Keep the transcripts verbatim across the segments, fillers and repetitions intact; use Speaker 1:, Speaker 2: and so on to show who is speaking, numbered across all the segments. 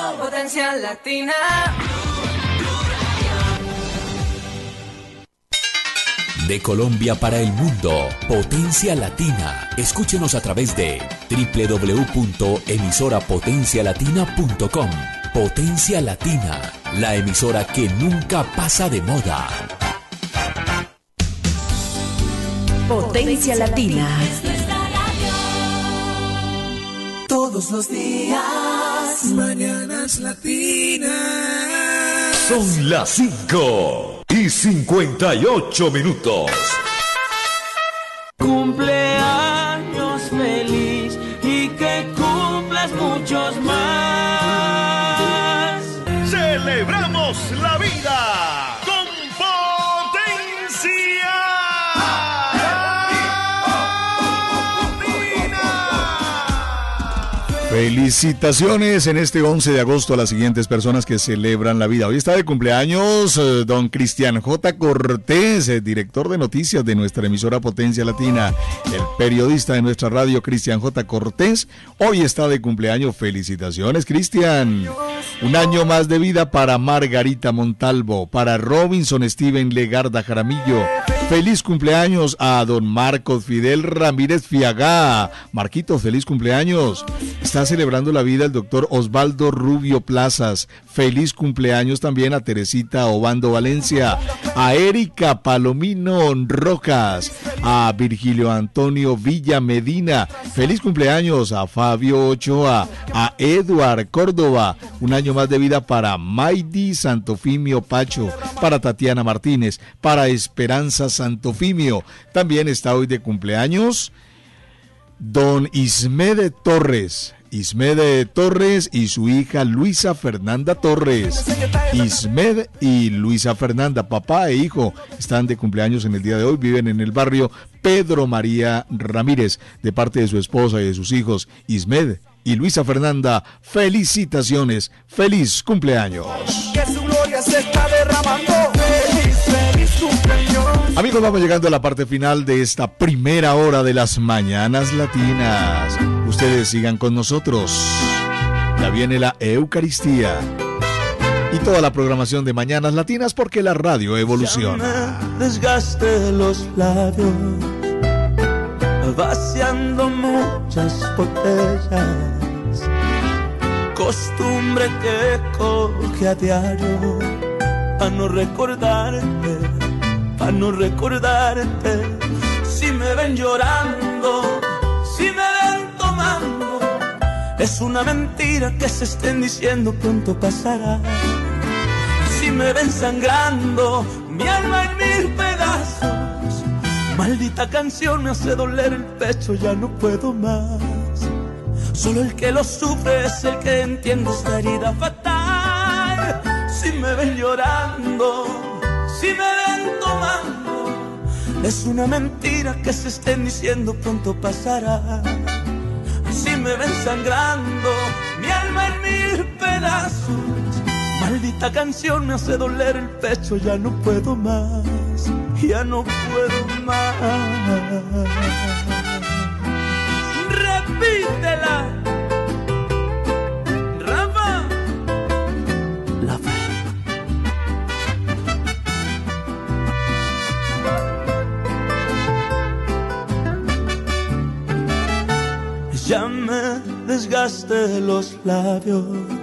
Speaker 1: Potencia Latina.
Speaker 2: De Colombia para el mundo, Potencia Latina. Escúchenos a través de doble u doble u doble u punto emisora potencia latina punto com. Potencia Latina, la emisora que nunca pasa de moda.
Speaker 3: Potencia Latina.
Speaker 4: Todos los días, Mañanas Latinas.
Speaker 5: Son las cinco y cincuenta y ocho minutos.
Speaker 6: Cumpleaños feliz y que cumplas muchos más.
Speaker 5: ¡Celebramos la vida con potencia!
Speaker 7: Felicitaciones en este once de agosto a las siguientes personas que celebran la vida. Hoy está de cumpleaños eh, don Cristian J. Cortés, eh, director de noticias de nuestra emisora Potencia Latina. El periodista de nuestra radio, Cristian J. Cortés, hoy está de cumpleaños. Felicitaciones, Cristian. Un año más de vida para Margarita Montalvo, para Robinson Steven Legarda Jaramillo. Feliz cumpleaños a don Marcos Fidel Ramírez Fiagá. Marquito, feliz cumpleaños. Está celebrando la vida el doctor Osvaldo Rubio Plazas. Feliz cumpleaños también a Teresita Obando Valencia, a Erika Palomino Rojas, a Virgilio Antonio Villa Medina. Feliz cumpleaños a Fabio Ochoa, a Eduard Córdoba. Un año más de vida para Maidi Santofimio Pacho, para Tatiana Martínez, para Esperanza Santofimio. También está hoy de cumpleaños don Ismede Torres. Ismede Torres y su hija Luisa Fernanda Torres. Ismed y Luisa Fernanda, papá e hijo, están de cumpleaños en el día de hoy. Viven en el barrio Pedro María Ramírez, de parte de su esposa y de sus hijos Ismed y Luisa Fernanda. Felicitaciones, feliz cumpleaños.
Speaker 4: Que su gloria se está derramando. Feliz, feliz cumpleaños.
Speaker 7: Amigos, vamos llegando a la parte final de esta primera hora de las Mañanas Latinas. Ustedes sigan con nosotros. Ya viene la Eucaristía y toda la programación de Mañanas Latinas, porque la radio evoluciona.
Speaker 6: Ya me desgaste los labios, vaciando muchas botellas, costumbre que coge a diario, a no recordarte, a no recordarte. Si me ven llorando, si me ven tomando, es una mentira que se estén diciendo pronto pasará. Si me ven sangrando, mi alma en mil pedazos, maldita canción me hace doler el pecho, ya no puedo más. Solo el que lo sufre es el que entiende esta herida fatal. Si me ven llorando, si me ven tomando, es una mentira que se estén diciendo pronto pasará. Si me ven sangrando, mi alma en mil pedazos, maldita canción me hace doler el pecho, ya no puedo más, ya no puedo más. Repítela, Rafa. La fe. Ya me desgasté los labios,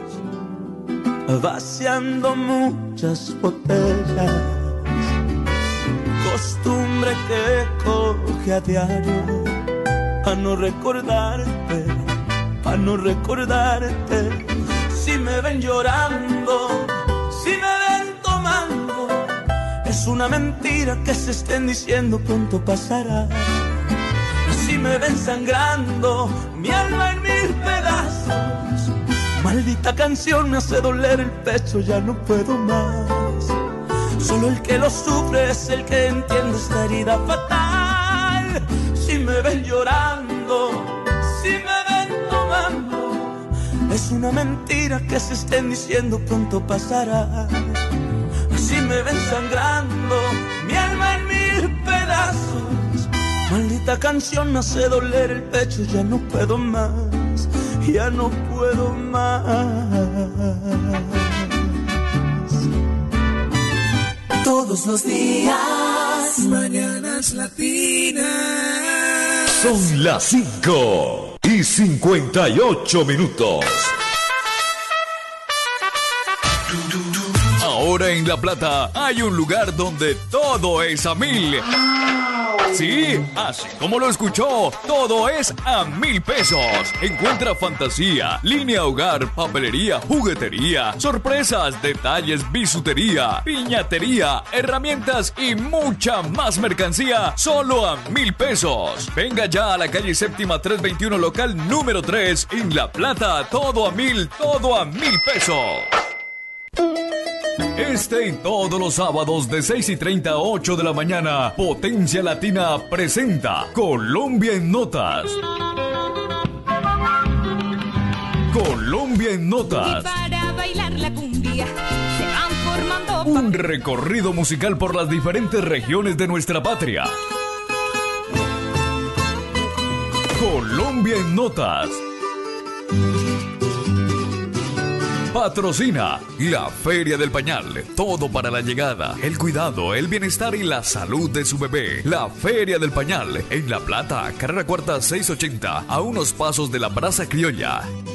Speaker 6: vaciando muchas botellas, costumbre que coge a diario, a no recordarte, a no recordarte. Si me ven llorando, si me ven tomando, es una mentira que se estén diciendo pronto pasará. Si me ven sangrando, mi alma en mil pedazos, maldita canción me hace doler el pecho, ya no puedo más. Solo el que lo sufre es el que entiende esta herida fatal. Si me ven llorando, si me ven tomando, es una mentira que se estén diciendo pronto pasará. Si me ven sangrando, mi alma en mil pedazos, maldita canción me hace doler el pecho, ya no puedo más, ya no puedo más.
Speaker 1: todos los días. Mañanas Latinas.
Speaker 5: Son las cinco y cincuenta y ocho minutos.
Speaker 2: Ahora en La Plata hay un lugar donde todo es a mil. Sí, así como lo escuchó, todo es a mil pesos. Encuentra fantasía, línea hogar, papelería, juguetería, sorpresas, detalles, bisutería, piñatería, herramientas y mucha más mercancía, solo a mil pesos. Venga ya a la calle Séptima trescientos veintiuno, local número tres, en La Plata, todo a mil, todo a mil pesos. Este y todos los sábados de seis y treinta a ocho de la mañana, Potencia Latina presenta Colombia en Notas. Colombia en Notas.
Speaker 3: Y para bailar la cumbia se van formando
Speaker 2: un recorrido musical por las diferentes regiones de nuestra patria. Colombia en Notas. Patrocina la Feria del Pañal. Todo para la llegada, el cuidado, el bienestar y la salud de su bebé. La Feria del Pañal en La Plata, carrera cuarta seiscientos ochenta, a unos pasos de la Brasa Criolla.